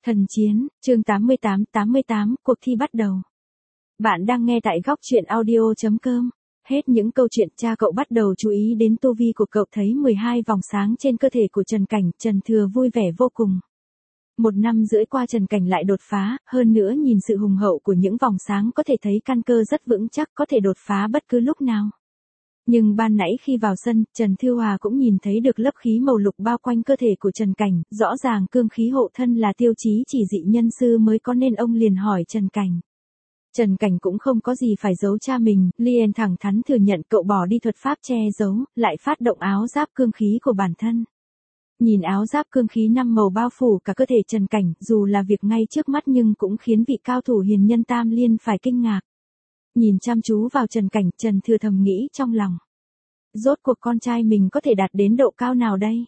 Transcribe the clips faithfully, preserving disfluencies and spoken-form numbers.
Thần chiến, chương tám mươi tám tám mươi tám, cuộc thi bắt đầu. Bạn đang nghe tại góc truyện audio chấm com. Hết những câu chuyện, cha cậu bắt đầu chú ý đến tu vi của cậu, thấy mười hai vòng sáng trên cơ thể của Trần Cảnh, Trần Thừa vui vẻ vô cùng. Một năm rưỡi qua Trần Cảnh lại đột phá, hơn nữa nhìn sự hùng hậu của những vòng sáng có thể thấy căn cơ rất vững chắc, có thể đột phá bất cứ lúc nào. Nhưng ban nãy khi vào sân, Trần Thư Hòa cũng nhìn thấy được lớp khí màu lục bao quanh cơ thể của Trần Cảnh, rõ ràng cương khí hộ thân là tiêu chí chỉ dị nhân sư mới có, nên ông liền hỏi Trần Cảnh. Trần Cảnh cũng không có gì phải giấu cha mình, liền thẳng thắn thừa nhận cậu bỏ đi thuật pháp che giấu, lại phát động áo giáp cương khí của bản thân. Nhìn áo giáp cương khí năm màu bao phủ cả cơ thể Trần Cảnh, dù là việc ngay trước mắt nhưng cũng khiến vị cao thủ hiền nhân Tam Liên phải kinh ngạc. Nhìn chăm chú vào Trần Cảnh, Trần Thừa thầm nghĩ trong lòng. Rốt cuộc con trai mình có thể đạt đến độ cao nào đây?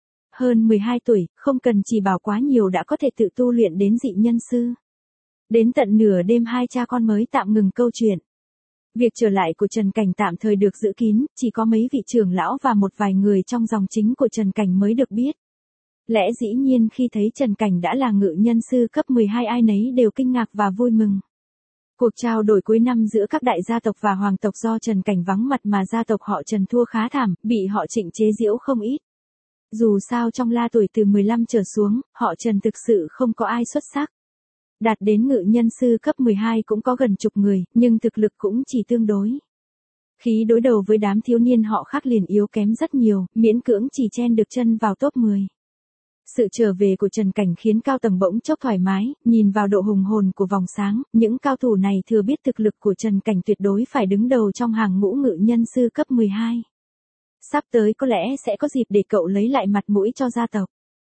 Hơn mười hai tuổi, không cần chỉ bảo quá nhiều đã có thể tự tu luyện đến dị nhân sư. Đến tận nửa đêm hai cha con mới tạm ngừng câu chuyện. Việc trở lại của Trần Cảnh tạm thời được giữ kín, chỉ có mấy vị trưởng lão và một vài người trong dòng chính của Trần Cảnh mới được biết. Lẽ dĩ nhiên khi thấy Trần Cảnh đã là ngự nhân sư cấp mười hai, ai nấy đều kinh ngạc và vui mừng. Cuộc trao đổi cuối năm giữa các đại gia tộc và hoàng tộc do Trần Cảnh vắng mặt mà gia tộc họ Trần thua khá thảm, bị họ Trịnh chế giễu không ít. Dù sao trong la tuổi từ mười lăm trở xuống, họ Trần thực sự không có ai xuất sắc. Đạt đến ngự nhân sư cấp mười hai cũng có gần chục người, nhưng thực lực cũng chỉ tương đối. Khi đối đầu với đám thiếu niên họ khác liền yếu kém rất nhiều, miễn cưỡng chỉ chen được chân vào top mười. Sự trở về của Trần Cảnh khiến cao tầng bỗng chốc thoải mái, nhìn vào độ hùng hồn của vòng sáng, những cao thủ này thừa biết thực lực của Trần Cảnh tuyệt đối phải đứng đầu trong hàng ngũ ngự nhân sư cấp mười hai. Sắp tới có lẽ sẽ có dịp để cậu lấy lại mặt mũi cho gia tộc.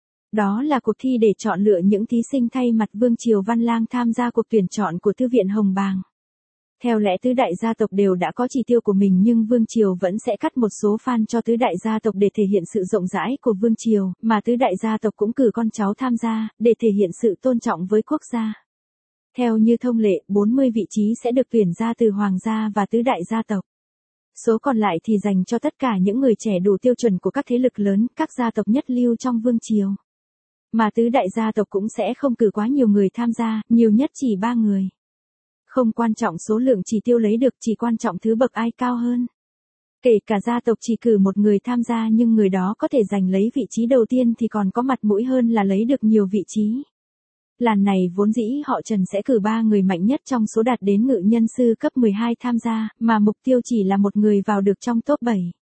Đó là cuộc thi để chọn lựa những thí sinh thay mặt Vương Triều Văn Lang tham gia cuộc tuyển chọn của Thư viện Hồng Bàng. Theo lẽ tứ đại gia tộc đều đã có chỉ tiêu của mình, nhưng Vương Triều vẫn sẽ cắt một số fan cho tứ đại gia tộc để thể hiện sự rộng rãi của Vương Triều, mà tứ đại gia tộc cũng cử con cháu tham gia, để thể hiện sự tôn trọng với quốc gia. Theo như thông lệ, bốn mươi vị trí sẽ được tuyển ra từ hoàng gia và tứ đại gia tộc. Số còn lại thì dành cho tất cả những người trẻ đủ tiêu chuẩn của các thế lực lớn, các gia tộc nhất lưu trong Vương Triều. Mà tứ đại gia tộc cũng sẽ không cử quá nhiều người tham gia, nhiều nhất chỉ ba người. Không quan trọng số lượng chỉ tiêu lấy được, chỉ quan trọng thứ bậc ai cao hơn. Kể cả gia tộc chỉ cử một người tham gia nhưng người đó có thể giành lấy vị trí đầu tiên thì còn có mặt mũi hơn là lấy được nhiều vị trí. Lần này vốn dĩ họ Trần sẽ cử ba người mạnh nhất trong số đạt đến ngự nhân sư cấp mười hai tham gia, mà mục tiêu chỉ là một người vào được trong top bảy.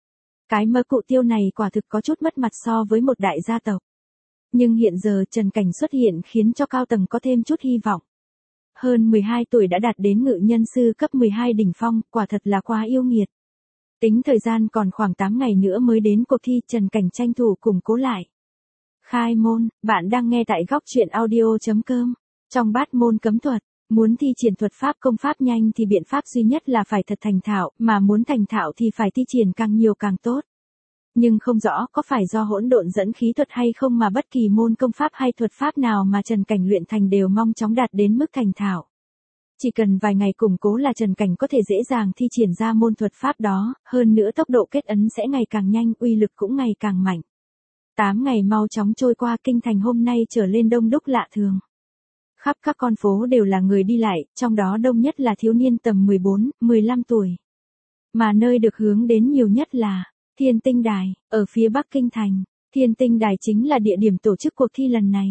Cái mơ cụ tiêu này quả thực có chút mất mặt so với một đại gia tộc. Nhưng hiện giờ Trần Cảnh xuất hiện khiến cho cao tầng có thêm chút hy vọng. Hơn mười hai tuổi đã đạt đến ngự nhân sư cấp mười hai đỉnh phong, quả thật là quá yêu nghiệt. Tính thời gian còn khoảng tám ngày nữa mới đến cuộc thi, Trần Cảnh tranh thủ củng cố lại. Khai môn, bạn đang nghe tại góc truyện audio chấm com. Trong bát môn cấm thuật, muốn thi triển thuật pháp công pháp nhanh thì biện pháp duy nhất là phải thật thành thạo, mà muốn thành thạo thì phải thi triển càng nhiều càng tốt. Nhưng không rõ có phải do hỗn độn dẫn khí thuật hay không mà bất kỳ môn công pháp hay thuật pháp nào mà Trần Cảnh luyện thành đều mong chóng đạt đến mức thành thạo. Chỉ cần vài ngày củng cố là Trần Cảnh có thể dễ dàng thi triển ra môn thuật pháp đó, hơn nữa tốc độ kết ấn sẽ ngày càng nhanh, uy lực cũng ngày càng mạnh. Tám ngày mau chóng trôi qua, kinh thành hôm nay trở lên đông đúc lạ thường. Khắp các con phố đều là người đi lại, trong đó đông nhất là thiếu niên tầm mười bốn, mười lăm tuổi. Mà nơi được hướng đến nhiều nhất là Thiên Tinh Đài, ở phía bắc kinh thành. Thiên Tinh Đài chính là địa điểm tổ chức cuộc thi lần này.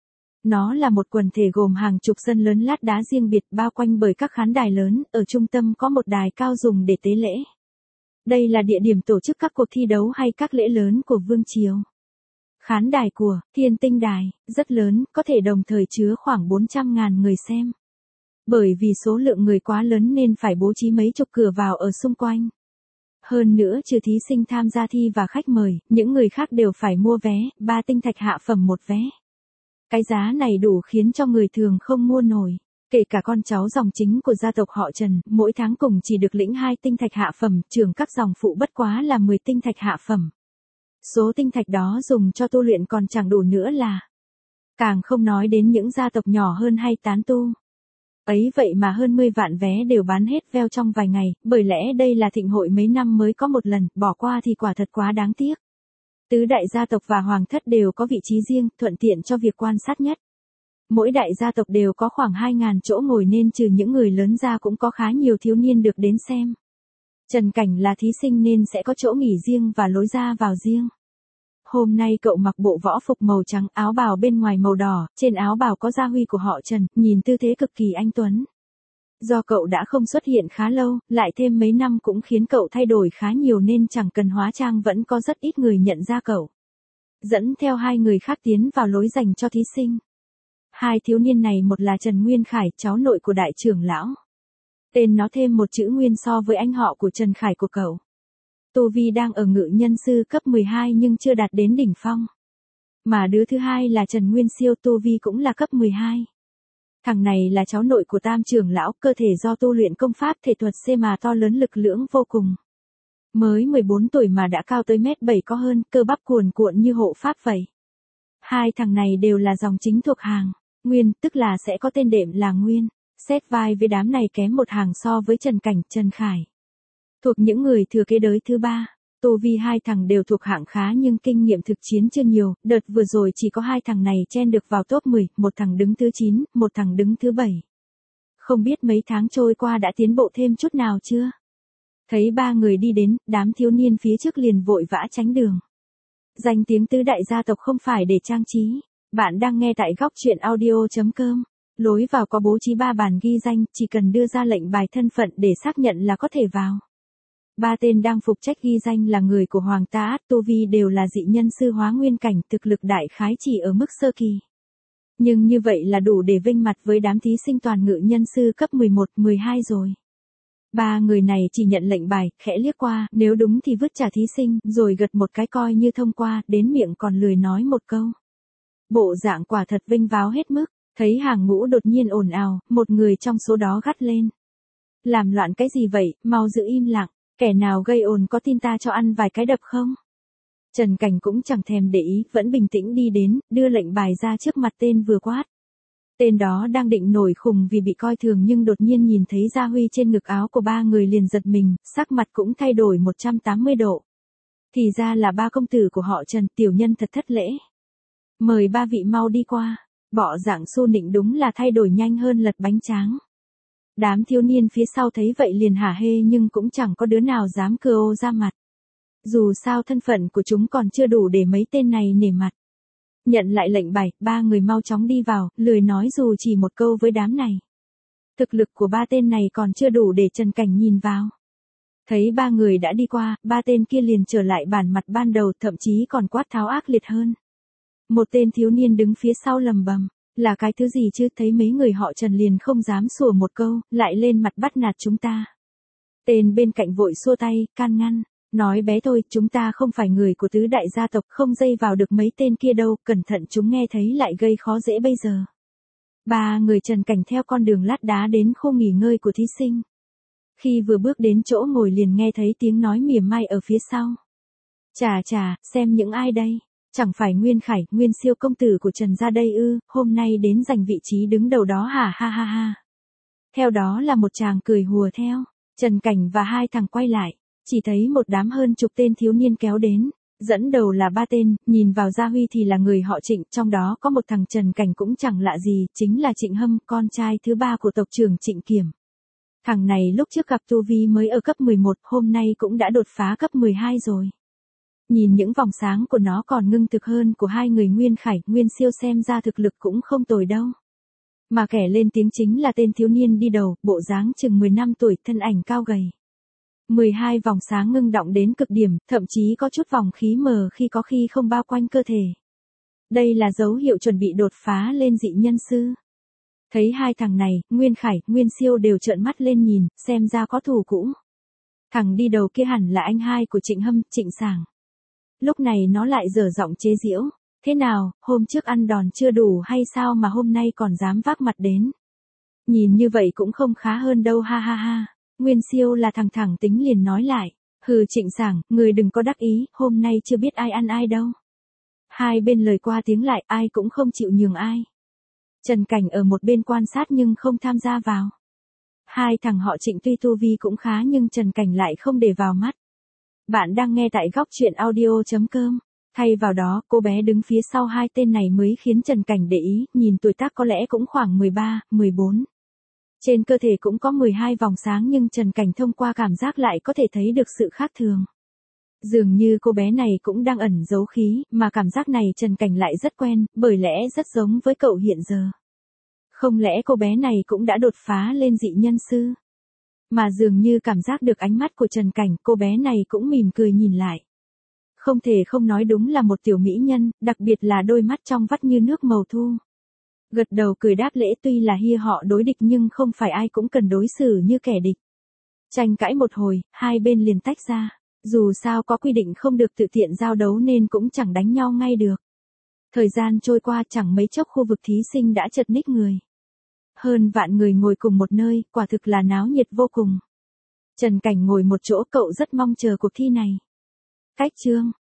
Nó là một quần thể gồm hàng chục sân lớn lát đá riêng biệt bao quanh bởi các khán đài lớn, ở trung tâm có một đài cao dùng để tế lễ. Đây là địa điểm tổ chức các cuộc thi đấu hay các lễ lớn của Vương Triều. Khán đài của Thiên Tinh Đài rất lớn, có thể đồng thời chứa khoảng bốn trăm nghìn người xem. Bởi vì số lượng người quá lớn nên phải bố trí mấy chục cửa vào ở xung quanh. Hơn nữa trừ thí sinh tham gia thi và khách mời, những người khác đều phải mua vé, ba tinh thạch hạ phẩm một vé. Cái giá này đủ khiến cho người thường không mua nổi. Kể cả con cháu dòng chính của gia tộc họ Trần, mỗi tháng cùng chỉ được lĩnh hai tinh thạch hạ phẩm, trưởng các dòng phụ bất quá là mười tinh thạch hạ phẩm. Số tinh thạch đó dùng cho tu luyện còn chẳng đủ nữa là. Càng không nói đến những gia tộc nhỏ hơn hay tán tu. Ấy vậy mà hơn mười vạn vé đều bán hết veo trong vài ngày, bởi lẽ đây là thịnh hội mấy năm mới có một lần, bỏ qua thì quả thật quá đáng tiếc. Tứ đại gia tộc và hoàng thất đều có vị trí riêng, thuận tiện cho việc quan sát nhất. Mỗi đại gia tộc đều có khoảng hai nghìn chỗ ngồi nên trừ những người lớn ra cũng có khá nhiều thiếu niên được đến xem. Trần Cảnh là thí sinh nên sẽ có chỗ nghỉ riêng và lối ra vào riêng. Hôm nay cậu mặc bộ võ phục màu trắng, áo bào bên ngoài màu đỏ, trên áo bào có gia huy của họ Trần, nhìn tư thế cực kỳ anh tuấn. Do cậu đã không xuất hiện khá lâu, lại thêm mấy năm cũng khiến cậu thay đổi khá nhiều nên chẳng cần hóa trang vẫn có rất ít người nhận ra cậu. Dẫn theo hai người khác tiến vào lối dành cho thí sinh. Hai thiếu niên này một là Trần Nguyên Khải, cháu nội của đại trưởng lão. Tên nó thêm một chữ Nguyên so với anh họ của Trần Khải của cậu. Tu vi đang ở ngự nhân sư cấp mười hai nhưng chưa đạt đến đỉnh phong. Mà đứa thứ hai là Trần Nguyên Siêu, tu vi cũng là cấp mười hai. Thằng này là cháu nội của Tam trưởng lão, cơ thể do tu luyện công pháp thể thuật C mà to lớn lực lưỡng vô cùng. Mới mười bốn tuổi mà đã cao tới mét bảy có hơn, cơ bắp cuồn cuộn như hộ pháp vậy. Hai thằng này đều là dòng chính thuộc hàng Nguyên, tức là sẽ có tên đệm là Nguyên. Xét vai với đám này kém một hàng so với Trần Cảnh, Trần Khải. Thuộc những người thừa kế đới thứ ba, tu vi hai thằng đều thuộc hạng khá nhưng kinh nghiệm thực chiến chưa nhiều, đợt vừa rồi chỉ có hai thằng này chen được vào top mười, một thằng đứng thứ chín, một thằng đứng thứ bảy. Không biết mấy tháng trôi qua đã tiến bộ thêm chút nào chưa? Thấy ba người đi đến, đám thiếu niên phía trước liền vội vã tránh đường. Danh tiếng tứ đại gia tộc không phải để trang trí. Bạn đang nghe tại góc truyện audio chấm com. Lối vào có bố trí ba bàn ghi danh, chỉ cần đưa ra lệnh bài thân phận để xác nhận là có thể vào. Ba tên đang phục trách ghi danh là người của Hoàng Ta Át, tu vi đều là dị nhân sư hóa nguyên cảnh, thực lực đại khái chỉ ở mức sơ kỳ. Nhưng như vậy là đủ để vinh mặt với đám thí sinh toàn ngự nhân sư cấp mười một, mười hai rồi. Ba người này chỉ nhận lệnh bài, khẽ liếc qua, nếu đúng thì vứt trả thí sinh, rồi gật một cái coi như thông qua, đến miệng còn lười nói một câu. Bộ dạng quả thật vinh váo hết mức, thấy hàng ngũ đột nhiên ồn ào, một người trong số đó gắt lên. Làm loạn cái gì vậy, mau giữ im lặng, kẻ nào gây ồn có tin ta cho ăn vài cái đập không? Trần Cảnh cũng chẳng thèm để ý, vẫn bình tĩnh đi đến, đưa lệnh bài ra trước mặt tên vừa quát. Tên đó đang định nổi khùng vì bị coi thường nhưng đột nhiên nhìn thấy gia huy trên ngực áo của ba người liền giật mình, sắc mặt cũng thay đổi một trăm tám mươi độ. Thì ra là ba công tử của họ Trần, tiểu nhân thật thất lễ. Mời ba vị mau đi qua, bọ dạng xu nịnh đúng là thay đổi nhanh hơn lật bánh tráng. Đám thiếu niên phía sau thấy vậy liền hả hê nhưng cũng chẳng có đứa nào dám cưa ô ra mặt. Dù sao thân phận của chúng còn chưa đủ để mấy tên này nể mặt. Nhận lại lệnh bài, ba người mau chóng đi vào, lười nói dù chỉ một câu với đám này. Thực lực của ba tên này còn chưa đủ để Trần Cảnh nhìn vào. Thấy ba người đã đi qua, ba tên kia liền trở lại bản mặt ban đầu, thậm chí còn quát tháo ác liệt hơn. Một tên thiếu niên đứng phía sau lầm bầm, là cái thứ gì chứ, thấy mấy người họ Trần liền không dám sủa một câu, lại lên mặt bắt nạt chúng ta. Tên bên cạnh vội xua tay, can ngăn, nói bé thôi, chúng ta không phải người của tứ đại gia tộc, không dây vào được mấy tên kia đâu, cẩn thận chúng nghe thấy lại gây khó dễ bây giờ. Ba người Trần Cảnh theo con đường lát đá đến khu nghỉ ngơi của thí sinh. Khi vừa bước đến chỗ ngồi liền nghe thấy tiếng nói mỉa mai ở phía sau. Chà chà, xem những ai đây? Chẳng phải Nguyên Khải, Nguyên Siêu công tử của Trần gia đây ư, hôm nay đến giành vị trí đứng đầu đó hả, ha ha ha. Theo đó là một chàng cười hùa theo, Trần Cảnh và hai thằng quay lại, chỉ thấy một đám hơn chục tên thiếu niên kéo đến, dẫn đầu là ba tên, nhìn vào gia huy thì là người họ Trịnh, trong đó có một thằng Trần Cảnh cũng chẳng lạ gì, chính là Trịnh Hâm, con trai thứ ba của tộc trưởng Trịnh Kiểm. Thằng này lúc trước gặp tu vi mới ở cấp mười một, hôm nay cũng đã đột phá cấp mười hai rồi. Nhìn những vòng sáng của nó còn ngưng thực hơn của hai người Nguyên Khải, Nguyên Siêu, xem ra thực lực cũng không tồi đâu. Mà kẻ lên tiếng chính là tên thiếu niên đi đầu, bộ dáng chừng mười năm tuổi, thân ảnh cao gầy. mười hai vòng sáng ngưng động đến cực điểm, thậm chí có chút vòng khí mờ khi có khi không bao quanh cơ thể. Đây là dấu hiệu chuẩn bị đột phá lên dị nhân sư. Thấy hai thằng này, Nguyên Khải, Nguyên Siêu đều trợn mắt lên nhìn, xem ra có thù cũ. Thằng đi đầu kia hẳn là anh hai của Trịnh Hâm, Trịnh Sảng. Lúc này nó lại dở giọng chế giễu, thế nào, hôm trước ăn đòn chưa đủ hay sao mà hôm nay còn dám vác mặt đến. Nhìn như vậy cũng không khá hơn đâu, ha ha ha. Nguyên Siêu là thằng thẳng tính liền nói lại, hừ Trịnh Sảng, người đừng có đắc ý, hôm nay chưa biết ai ăn ai đâu. Hai bên lời qua tiếng lại, ai cũng không chịu nhường ai. Trần Cảnh ở một bên quan sát nhưng không tham gia vào. Hai thằng họ Trịnh tuy tu vi cũng khá nhưng Trần Cảnh lại không để vào mắt. Bạn đang nghe tại góc truyện audio chấm com. Thay vào đó, cô bé đứng phía sau hai tên này mới khiến Trần Cảnh để ý, nhìn tuổi tác có lẽ cũng khoảng mười ba, mười bốn. Trên cơ thể cũng có mười hai vòng sáng nhưng Trần Cảnh thông qua cảm giác lại có thể thấy được sự khác thường. Dường như cô bé này cũng đang ẩn giấu khí, mà cảm giác này Trần Cảnh lại rất quen, bởi lẽ rất giống với cậu hiện giờ. Không lẽ cô bé này cũng đã đột phá lên dị nhân sư? Mà dường như cảm giác được ánh mắt của Trần Cảnh, cô bé này cũng mỉm cười nhìn lại. Không thể không nói đúng là một tiểu mỹ nhân, đặc biệt là đôi mắt trong vắt như nước màu thu. Gật đầu cười đáp lễ, tuy là hia họ đối địch nhưng không phải ai cũng cần đối xử như kẻ địch. Tranh cãi một hồi, hai bên liền tách ra. Dù sao có quy định không được tự tiện giao đấu nên cũng chẳng đánh nhau ngay được. Thời gian trôi qua chẳng mấy chốc khu vực thí sinh đã chật ních người. Hơn vạn người ngồi cùng một nơi, quả thực là náo nhiệt vô cùng. Trần Cảnh ngồi một chỗ, cậu rất mong chờ cuộc thi này. Cách chương